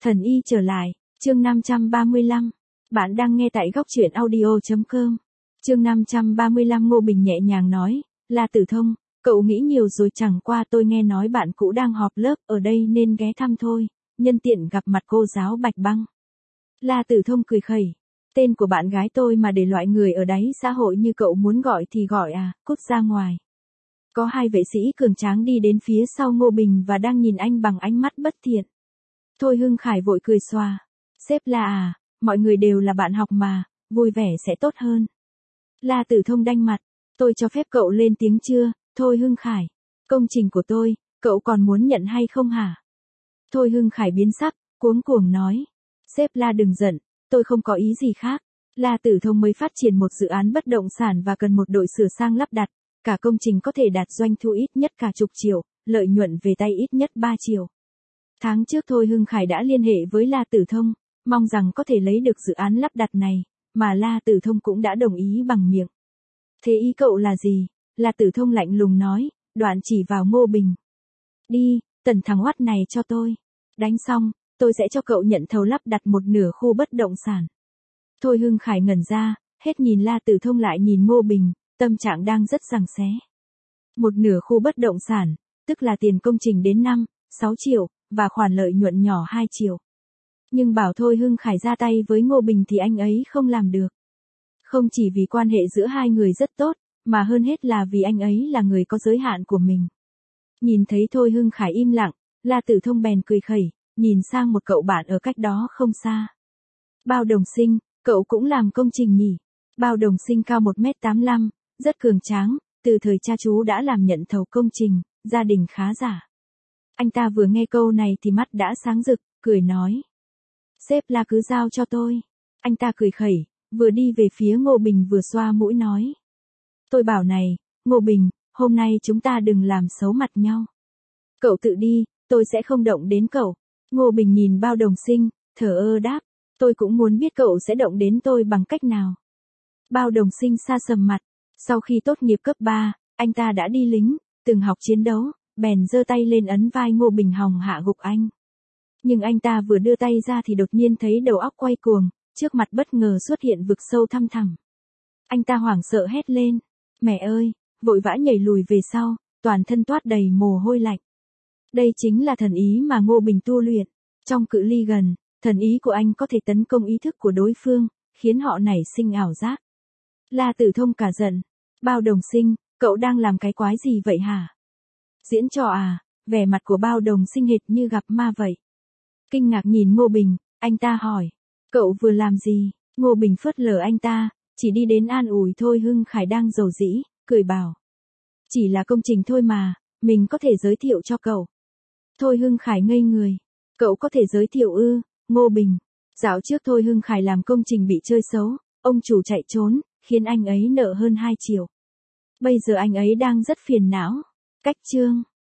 Thần y trở lại, chương 535. Bạn đang nghe tại góc truyện audio.com. Chương 535 Ngô Bình nhẹ nhàng nói, La Tử Thông, cậu nghĩ nhiều rồi, chẳng qua tôi nghe nói bạn cũ đang họp lớp ở đây nên ghé thăm thôi, nhân tiện gặp mặt cô giáo Bạch Băng. La Tử Thông cười khẩy, tên của bạn gái tôi mà để loại người ở đáy xã hội như cậu muốn gọi thì gọi à, cút ra ngoài. Có hai vệ sĩ cường tráng đi đến phía sau Ngô Bình và đang nhìn anh bằng ánh mắt bất thiện. Thôi Hưng Khải vội cười xòa. Sếp La à, mọi người đều là bạn học mà, vui vẻ sẽ tốt hơn. La Tử Thông đanh mặt, tôi cho phép cậu lên tiếng chưa, Thôi Hưng Khải. Công trình của tôi, cậu còn muốn nhận hay không hả? Thôi Hưng Khải biến sắc, cuống cuồng nói. Sếp La đừng giận, tôi không có ý gì khác. La Tử Thông mới phát triển một dự án bất động sản và cần một đội sửa sang lắp đặt. Cả công trình có thể đạt doanh thu ít nhất cả chục triệu, lợi nhuận về tay ít nhất 3 triệu. Tháng trước Thôi Hưng Khải đã liên hệ với La Tử Thông, mong rằng có thể lấy được dự án lắp đặt này, mà La Tử Thông cũng đã đồng ý bằng miệng. Thế ý cậu là gì? La Tử Thông lạnh lùng nói, đoạn chỉ vào Ngô Bình. Đi, tần thằng oắt này cho tôi. Đánh xong, tôi sẽ cho cậu nhận thầu lắp đặt một nửa khu bất động sản. Thôi Hưng Khải ngẩn ra, hết nhìn La Tử Thông lại nhìn Ngô Bình, tâm trạng đang rất giằng xé. Một nửa khu bất động sản, tức là tiền công trình đến 5-6 triệu, và khoản lợi nhuận nhỏ 2 triệu. Nhưng bảo Thôi Hưng Khải ra tay với Ngô Bình thì anh ấy không làm được. Không chỉ vì quan hệ giữa hai người rất tốt, mà hơn hết là vì anh ấy là người có giới hạn của mình. Nhìn thấy Thôi Hưng Khải im lặng, La Tử Thông bèn cười khẩy, nhìn sang một cậu bạn ở cách đó không xa. Bao Đồng Sinh, cậu cũng làm công trình nhỉ? Bao Đồng Sinh cao 1m85, rất cường tráng, từ thời cha chú đã làm nhận thầu công trình, gia đình khá giả. Anh ta vừa nghe câu này thì mắt đã sáng rực, cười nói. Sếp La cứ giao cho tôi. Anh ta cười khẩy, vừa đi về phía Ngô Bình vừa xoa mũi nói. Tôi bảo này, Ngô Bình, hôm nay chúng ta đừng làm xấu mặt nhau. Cậu tự đi, tôi sẽ không động đến cậu. Ngô Bình nhìn Bao Đồng Sinh, thờ ơ đáp, tôi cũng muốn biết cậu sẽ động đến tôi bằng cách nào. Bao Đồng Sinh sa sầm mặt, sau khi tốt nghiệp cấp 3, anh ta đã đi lính, từng học chiến đấu, bèn giơ tay lên ấn vai Ngô Bình hòng hạ gục anh. Nhưng anh ta vừa đưa tay ra thì đột nhiên thấy đầu óc quay cuồng, trước mặt bất ngờ xuất hiện vực sâu thăm thẳm. Anh ta hoảng sợ hét lên, mẹ ơi, vội vã nhảy lùi về sau, toàn thân toát đầy mồ hôi lạnh. Đây chính là thần ý mà Ngô Bình tu luyện. Trong cự ly gần, thần ý của anh có thể tấn công ý thức của đối phương, khiến họ nảy sinh ảo giác. La Tử Thông cả giận, Bao Đồng Sinh, cậu đang làm cái quái gì vậy hả? Diễn trò à? Vẻ mặt của Bao Đồng Sinh hệt như gặp ma vậy. Kinh ngạc nhìn Ngô Bình, anh ta hỏi, cậu vừa làm gì? Ngô Bình phớt lờ anh ta, chỉ đi đến an ủi Thôi Hưng Khải đang rầu rĩ, cười bảo. Chỉ là công trình thôi mà, mình có thể giới thiệu cho cậu. Thôi Hưng Khải ngây người, cậu có thể giới thiệu ư? Ngô Bình, dạo trước Thôi Hưng Khải làm công trình bị chơi xấu, ông chủ chạy trốn, khiến anh ấy nợ hơn 2 triệu. Bây giờ anh ấy đang rất phiền não. Cách chương